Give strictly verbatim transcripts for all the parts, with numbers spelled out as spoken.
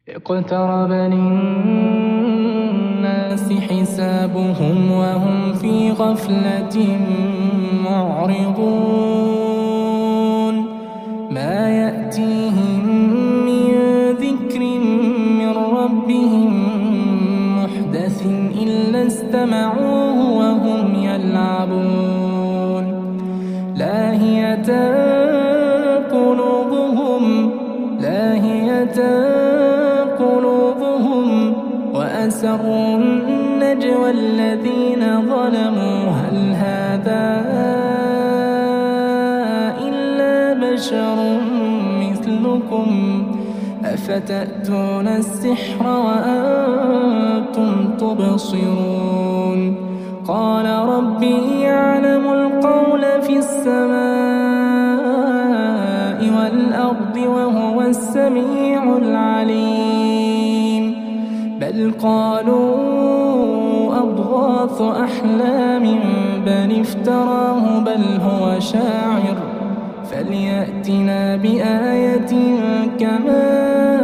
اقترب للناس حسابهم وهم في غفلة معرضون ما يأتيهم من ذكر من ربهم محدث إلا استمعوه وهم يلعبون لاهية قلوبهم لاهية قلوبهم وأسروا النجوى الذين ظلموا هل هذا إلا بشر مثلكم أفتأتون السحر وأنتم تبصرون قال ربي يعلم القول في السماء والأرض وهو السميع العليم بل قالوا أضغاث أحلام بل افتراه بل هو شاعر فليأتنا بآية كما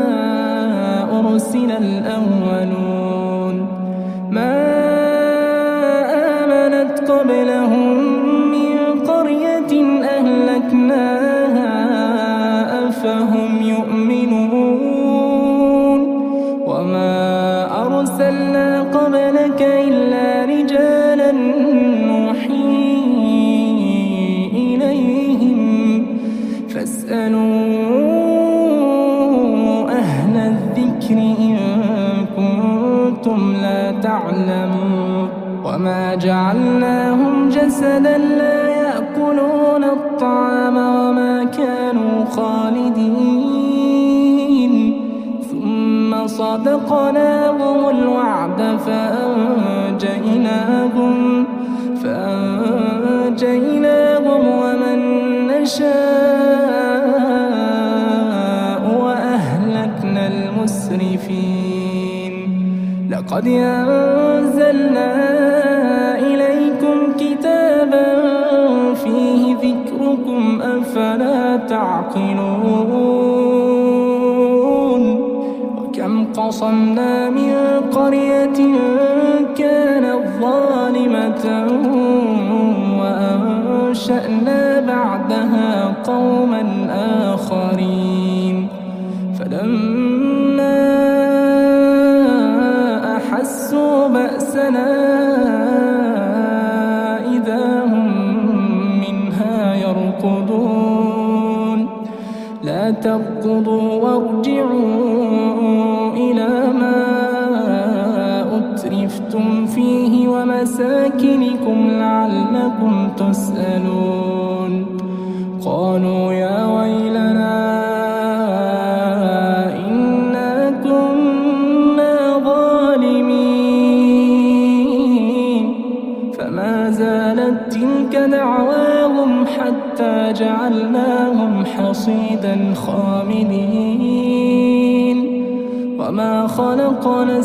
أرسل الأولون ما آمنت قبلهم من قرية أهلكناها أفهم يؤمنون وما أرسلنا قبلك إلا رجالا نوحي إليهم فاسألوا أهل الذكر إن كنتم لا تعلمون وما جعلناهم جسدا لا يأكلون الطعام وما كانوا خالدين ثم صدقناهم الوعد فأنجيناهم فأنجيناهم ومن نشاء وأهلكنا المسرفين لقد أنزلنا إليكم كتابا فيه ذكركم أفلا تعقلون وكم قصمنا من قرية كانت ظالمة وأنشأنا بعدها قوما آخرين فلما أحسوا بأسنا إذا هم منها يركضون لا تركضوا وارجعوا إلى ما أترفتم فيه ومساكنكم لعلكم تسألون قالوا يا ويلنا إنا كنا ظالمين فما زالت تلك دعواهم حتى جعلناهم حصيدا خامدين وما خلقنا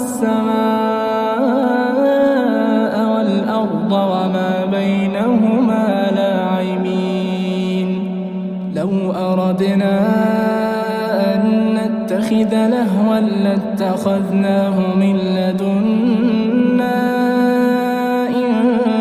السماء والأرض وما بينهما لاعبين لو أردنا أن نتخذ لهوا لاتخذناه من لدنا إن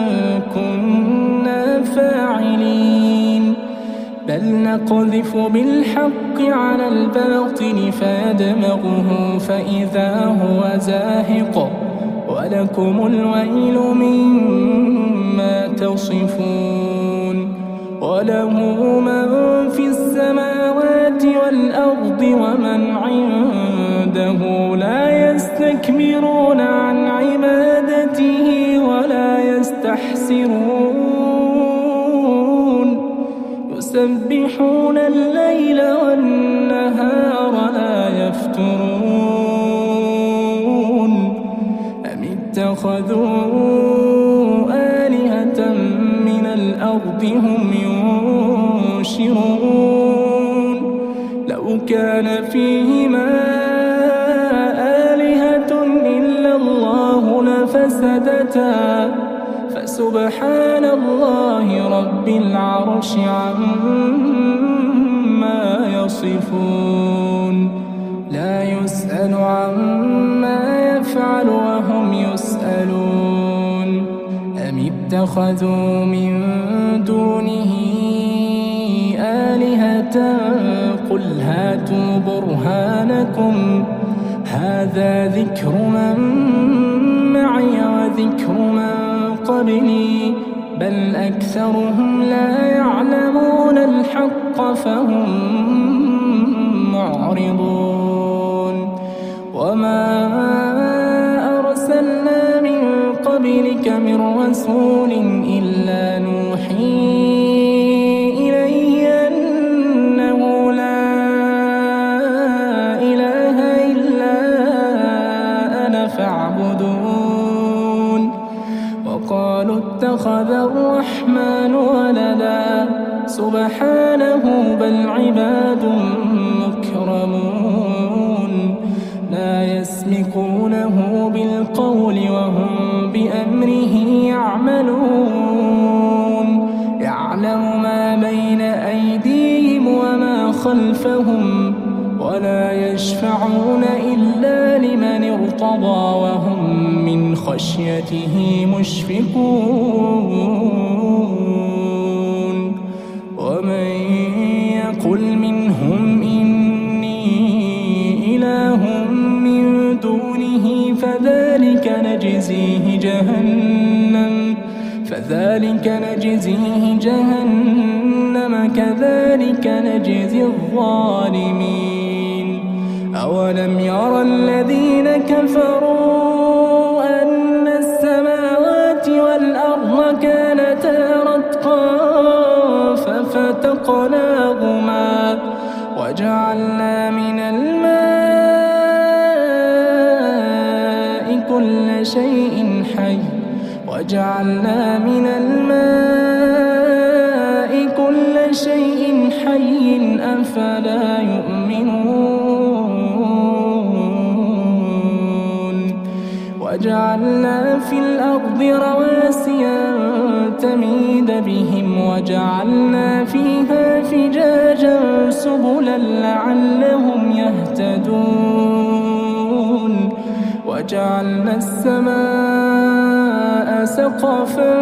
كنا فاعلين بل نقذف بالحق على الباطل فيدمغه فإذا هو زاهق ولكم الويل مما تصفون وله من في السماوات والأرض ومن عنده لا يستكبرون عن عبادته ولا يستحسرون يسبحون الليل والنهار لا يفترون أم اتخذوا آلهة من الأرض هم ينشرون لو كان فيهما آلهة إلا الله لفسدتا فسبحان الله رب العرش عما يصفون لا يسأل عما يفعل وهم يسألون أم اتخذوا من دونه آلهة قل هاتوا برهانكم هذا ذكر من معي وذكر من قبلي بل أكثرهم لا يعلمون الحق فهم معرضون وما أرسلنا من قبلك من رسول إلا نوحي إليه أنه لا إله إلا أنا فاعبدون وقالوا اتخذ الرحمن ولدا سبحانه بل عباد مكرمون لا يسبقونه بالقول وهم بأمره يعملون يعلم ما بين أيديهم وما خلفهم ولا يشفعون إلا لمن ارتضى وهم من خشيته مشفقون ومن يقل منهم إني إله من دونه فذلك نجزيه جهنم فذلك نجزيه جهنم كذلك نجزي الظالمين أولم يرى الذين كفروا أن السماوات والأرض كانتا رتقا ففتقناهما وجعلنا من الماء كل شيء حي وجعلنا من الماء كل شيء حي أفلا يؤمنون وجعلنا في الأرض رواسي تميد بهم وجعلنا فيها فجاجا سبلا لعلهم يهتدون وجعلنا السماء سقفا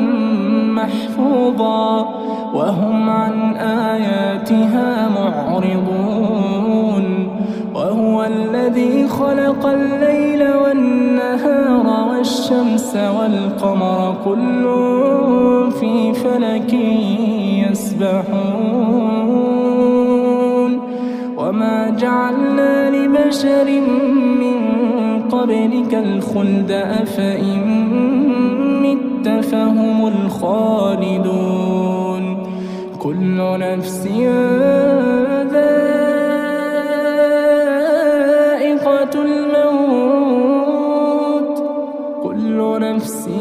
محفوظا وهم عن آياتها معرضون وهو الذي خلق الليل والنهار والشمس والقمر كل في فلك يسبحون وما جعلنا لبشر من قبلك الخلد أفإن مت فهم الخالدون كل نفس ذائقة الموت كل نفس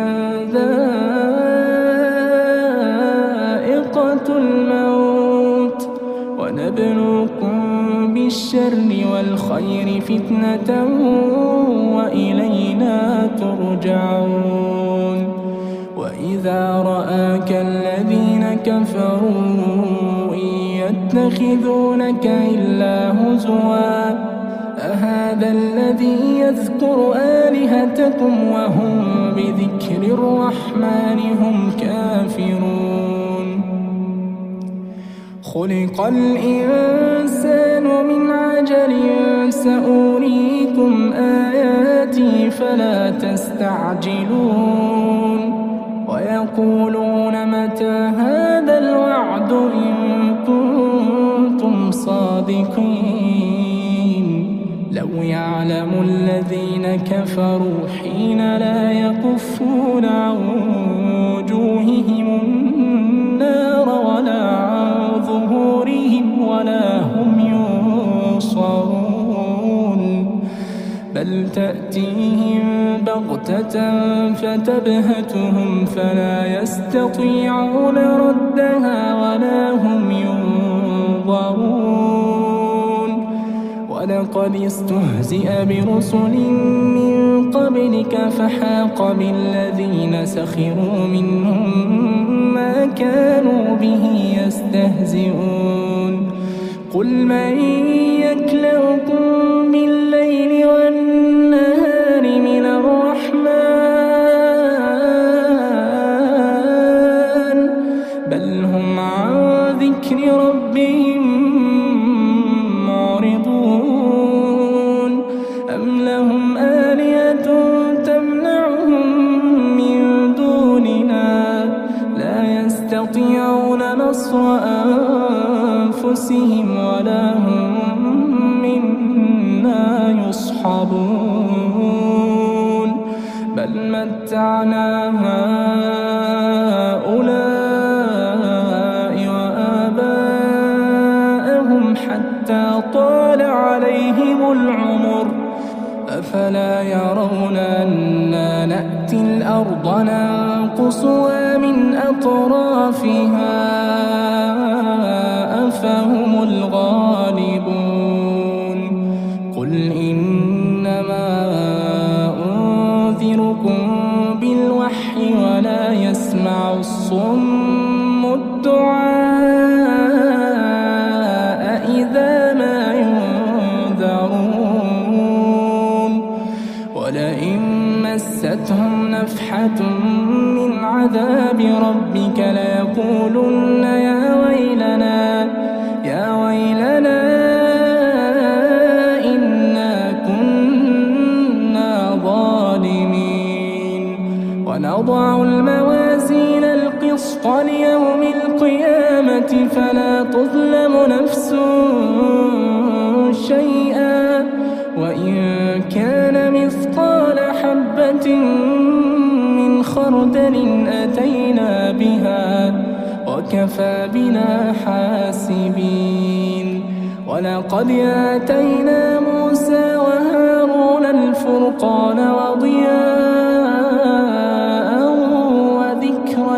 ذائقة الموت ونبلوكم بالشر والخير فتنة وإلينا ترجعون وإذا رآك الذين كفروا إن يتخذونك إلا هزوا أهذا الذي يذكر آلهتكم وهم بذكر الرحمن هم كافرون خلق الإنسان من عجل سأريكم آياتي فلا تستعجلون ويقولون متى هذا الوعد إن كنتم صادقين لو يعلم الذين كفروا حين لا يكفون عن وجوههم النار ولا عن ظهورهم ولا هم ينصرون بل تأتيهم بغتة فتبهتهم فلا يستطيعون ردها ولا هم ينظرون ولقد استهزئ برسل من قبلك فحاق بالذين سخروا منهم ما كانوا به يستهزئون قل من يكلؤكم يستطيعون نصر أنفسهم ولا هم منا يصحبون بل متعنا هؤلاء وآباءهم حتى طال عليهم العمر أفلا يرون أنا نأتي الأرض ننقصها من أطرافها أفهم الغالبون قل إنما أنذركم بالوحي ولا يسمع الصم الدعاء إذا ما ينذرون ولئن مستهم نفحة من عذاب ربك ليقولن يا ويلنا يا ويلنا إنا كنا ظالمين ونضع الموازين القسط ليوم القيامة فلا تظلم نفس شيئا وإن كان مثقال حبة من خردل أتينا بها وكفى بنا حاسبين ولقد آتينا موسى وهارون الفرقان وضياء وذكرا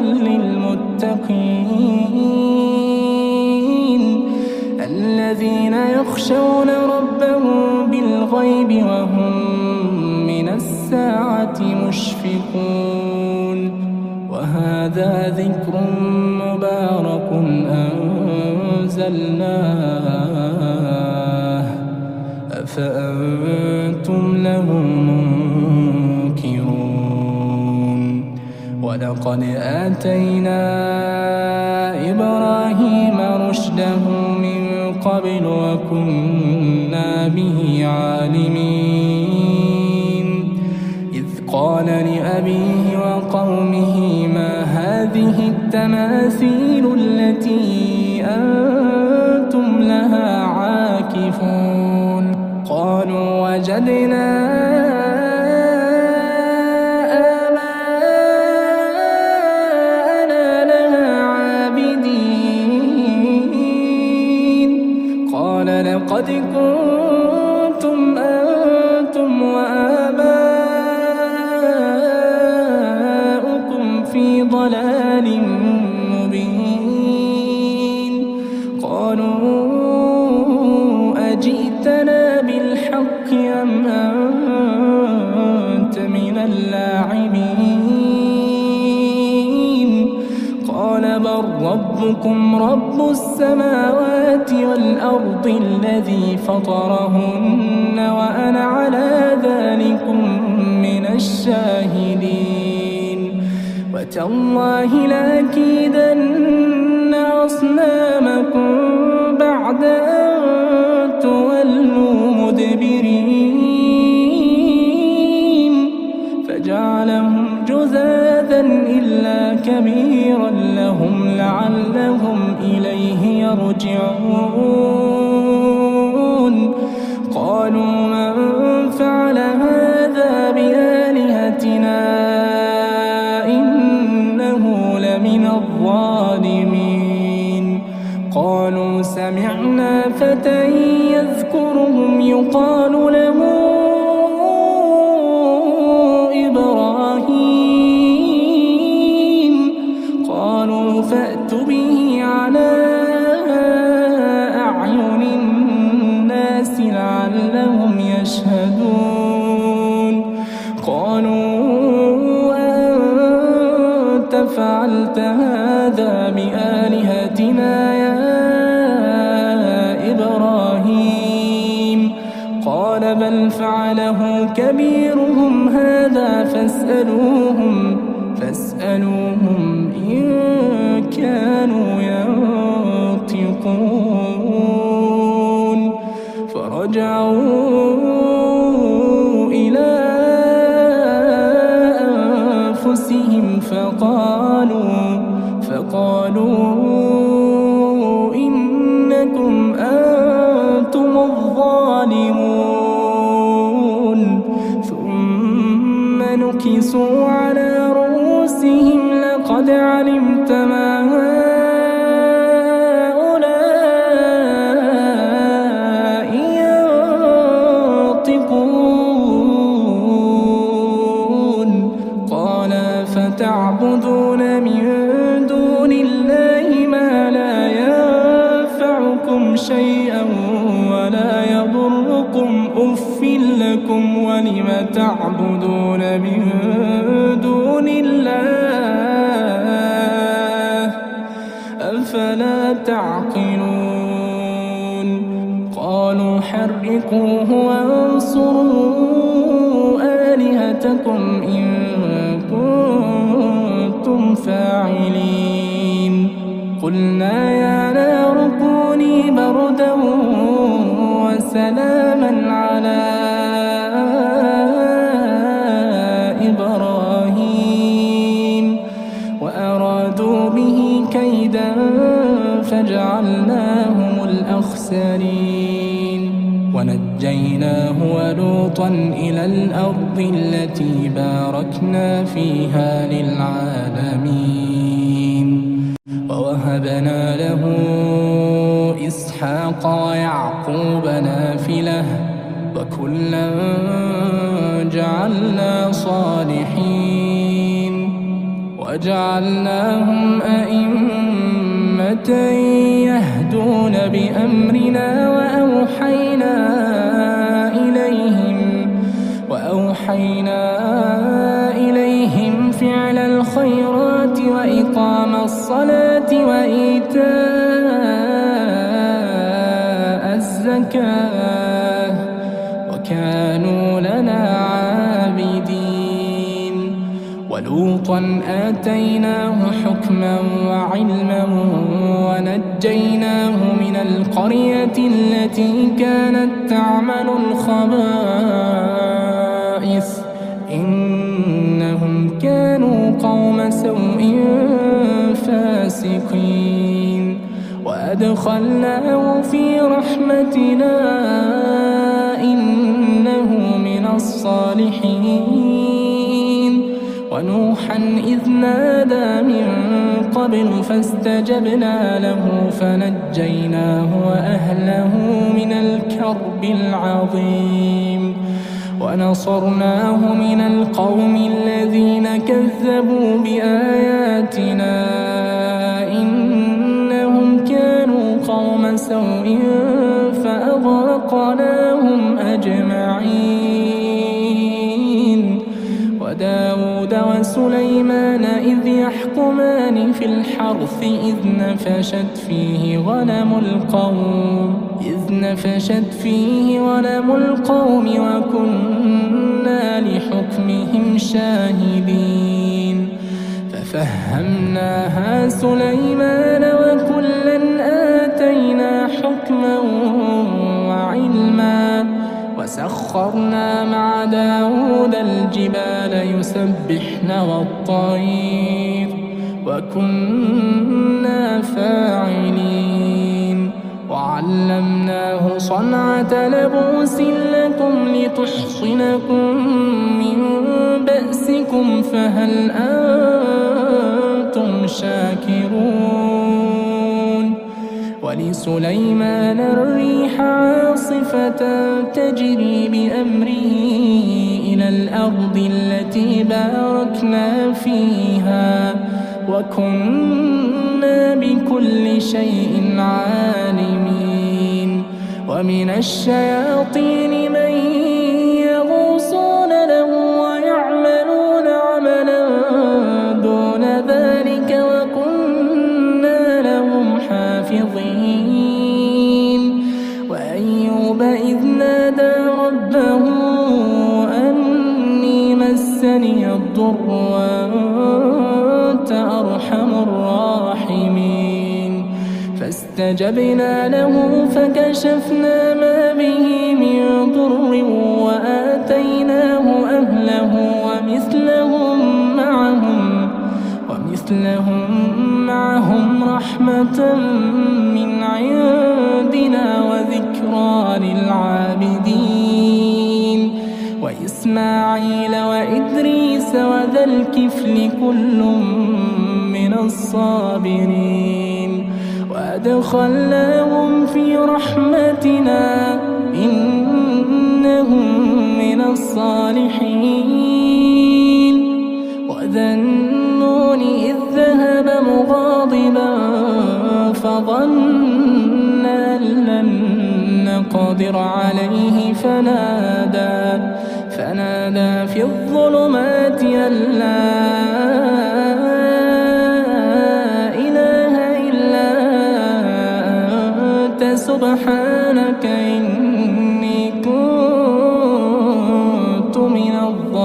للمتقين الذين يخشون ربهم بالغيب وهم من الساعة مشفقون وهذا ذكر مبارك أنزلناه أفأنتم له منكرون ولقد آتينا إبراهيم رشده من قبل وكنا به عالمين إذ قال لأبيه وقومه ما هذه التماثيل التي أنتم لها عاكفون قالوا وجدنا آباءنا لها عابدين قال لقد كنتم أنتم وآباؤكم في ضلال مبين قالوا أجئتنا بالحق أم أنت من اللاعبين قال بل ربكم رب السماوات والأرض الذي فطرهن وأنا على ذلكم من الشاهدين وتالله لأكيدن أصنامكم بعد أن تولوا مدبرين فجعلهم جذاذا إلا كبيرا لهم لعلهم إليه يرجعون قالوا من فعل هذا بآلهتنا إنه لمن الظالمين قالوا سمعنا فتى يذكرهم يقال له إبراهيم قالوا فأت به على أعين الناس لعلهم يشهدون قالوا أنت فعلت هذا بآلهتنا يا إبراهيم قال بل فعله كبيرهم هذا فاسألوهم فاسألوهم إن كانوا ينطقون فرجعوا إلى أنفسهم فقالوا فقالوا نكسوا على رؤوسهم لقد علمت ما هؤلاء ينطقون قال فتعبدون من دون الله ما لا ينفعكم شيئا ولا يضركم أف لكم ولم تعبدون من دون الله أفلا تعقلون قالوا حرقوه وانصروا آلهتكم إن كنتم فاعلين قلنا يا نار كوني بردا وسلاما على إبراهيم وأرادوا به كيدا فجعلناهم الأخسرين ونجيناه ولوطا إلى الأرض التي باركنا فيها للعالمين ووهبنا له إسحاق ويعقوب نافلة وكلا جعلنا صالحين وجعلناهم أئمة يهدون بأمرنا وأوحينا إليهم وأوحينا إليهم فعل الخيرات وإقام الصلاة وإيتاء الزكاة وكانوا لنا عابدين ولوطا آتيناه حكما وعلما ونجيناه من القرية التي كانت تعمل الخبائث إنهم كانوا قوم سوء فاسقين وأدخلناه في رحمتنا إنه من الصالحين ونوحا إذ نادى من قبل فاستجبنا له فنجيناه وأهله من الكرب العظيم ونصرناه من القوم الذين كذبوا بآياتنا إنهم كانوا قوم سوء فأغرقناهم أجمعين وداود وسليمان إذ يحكمان في الحرث إذ نفشت فيه غنم القوم إذ نفشت فيه غنم القوم وكنا لحكمهم شاهدين ففهمناها سليمان وكلا آتينا حكما وعلما وسخرنا مع داود الجبال يسبحن والطير وكنا فاعلين وعلمناه صنعة لبوس لكم لتحصنكم من بأسكم فهل أنتم شاكرون ولسليمان الريح عاصفة تجري بأمره إلى الأرض التي باركنا فيها وكنا بكل شيء عالمين ومن الشياطين من يغوصون له ويعملون عملا دون ذلك وكنا لهم حافظين وأيوب إذ نادى ربه أني مسني الضر وأنت أرحم الراحمين فاستجبنا له فكشفنا ما به من ضر وآتيناه أهله ومثلهم معهم ومثلهم معهم رحمة من عندنا وذكرى للعابدين وإسماعيل وإدريس عيسى وذا الكفل كل من الصابرين وأدخلناهم في رحمتنا إنهم من الصالحين وذا النون إذ ذهب مغاضبا فظن أن لن نقدر عليه فنادى فنادى في الظلمات أن لا إله إلا أنت سبحانك إني كنت من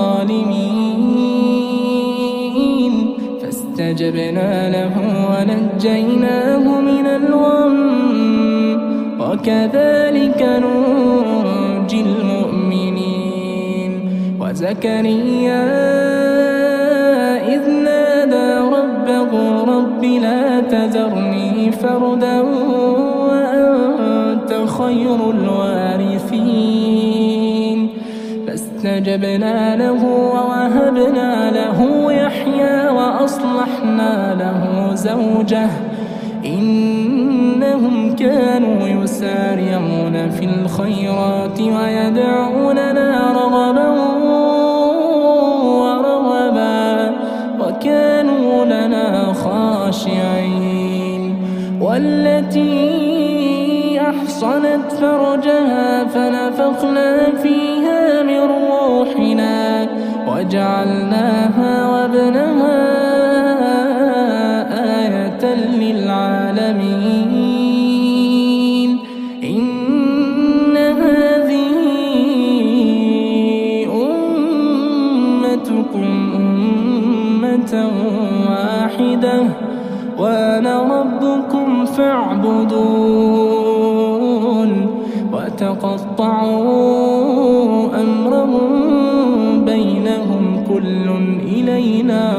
الظالمين فاستجبنا له ونجيناه من الغم وكذلك ننجي المؤمنين وزكريا إذ نادى ربه رب لا تذرني فردا وأنت خير الوارثين فاستجبنا له ووهبنا له يحيى وأصلحنا له زوجه إنهم كانوا يسارعون في الخيرات ويدعوننا رغبا ورهبا وكانوا لنا خاشعين والتي أحصنت فرجها فنفخنا فيها من روحنا وجعلناها وابنها آية للعالمين إن هذه أمتكم أمة واحدة وأنا ربكم فاعبدون وتقطعوا أمرهم بينهم كل إلينا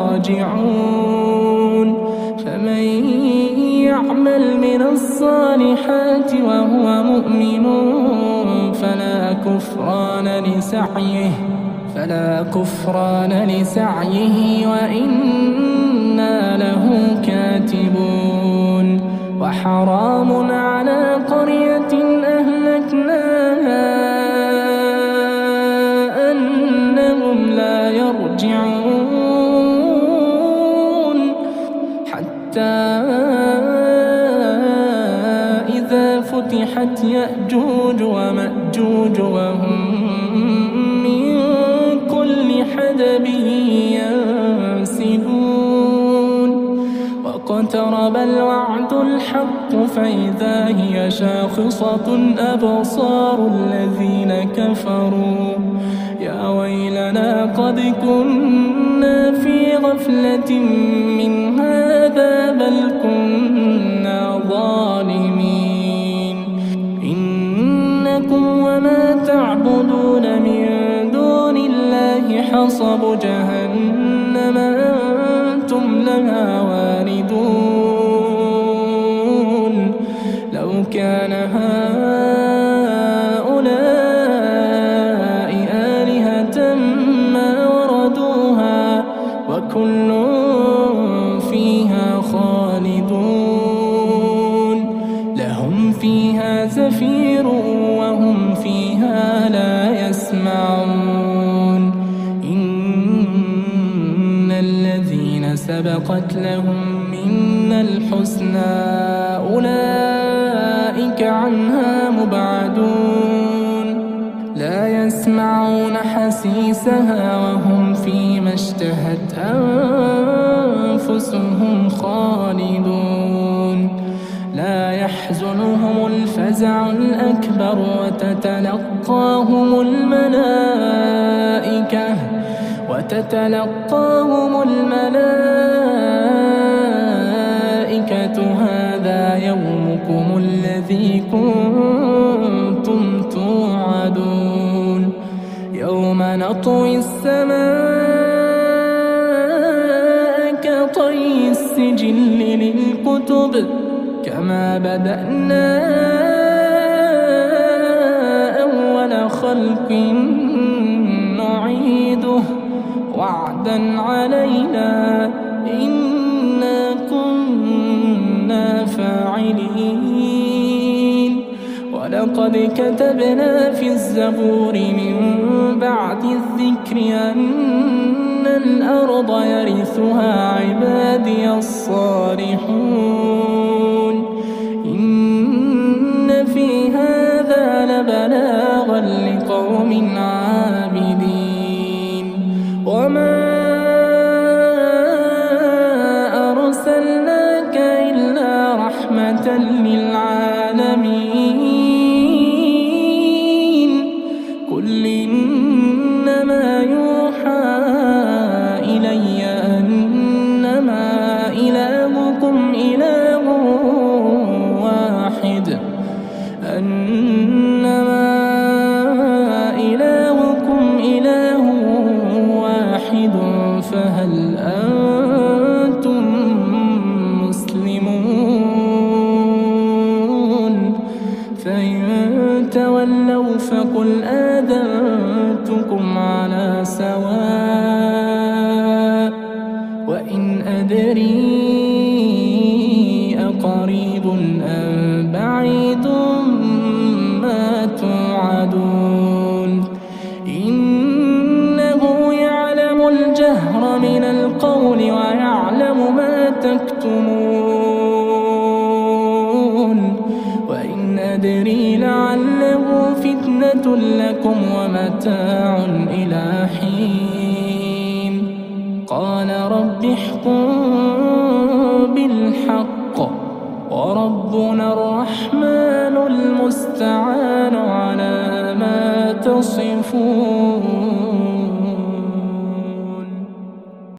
راجعون فمن يعمل من الصالحات وهو مؤمن فلا كفران لسعيه فلا كفران لسعيه وإنا له كاتبون وحرام على قرية أهلكناها أنهم لا يرجعون حتى إذا فتحت يأجوج ومأجوج وهم من كل حدب ينسلون واقترب الوعد الحق فإذا هي شاخصة أبصار الذين كفروا يا ويلنا قد كنا في غفلة من هذا بل كنا ظالمين إنكم وما تعبدون من دون الله حصب جهنم أنتم لها واردون لو كان هؤلاء آلهة ما وردوها وكل فيها خالدون لهم فيها زفير وهم فيها لا يسمعون إن الذين سبقت لهم منا الحسنى أولئك عنها مبعدون لا يسمعون حسيسها وهم فيما اشتهت أنفسهم خالدون لا يحزنهم الفزع الأكبر وتتلقاهم الملائكة وتتلقاهم الملائكة هذا يومكم الذي كنتم توعدون يوم نطوي السماء كطي السجل للكتب كما بدأنا أول خلق نعيده وعدا علينا إنا كنا فاعلين ولقد كتبنا في الزبور من بعد الذكر أن الأرض يرثها عبادي الصالحون إن في هذا لبلاغا لقوم عابدين وما أرسلناك إلا رحمة للعالمين قل إنما يوحى إلي أنما إلهكم إله واحد أنما إلهكم إله واحد فهل أنتم مسلمون فإن تولوا فقل آذنتكم على سواء وإن أدري أقريب أم بعيد ما توعدون إنه يعلم الجهر من القول ويعلم ما تكتمون وإن أدري لعله فتنة لكم ومتاع إلى حين قال رب احكم بالحق وربنا الرحمن المستعان على ما تصفون.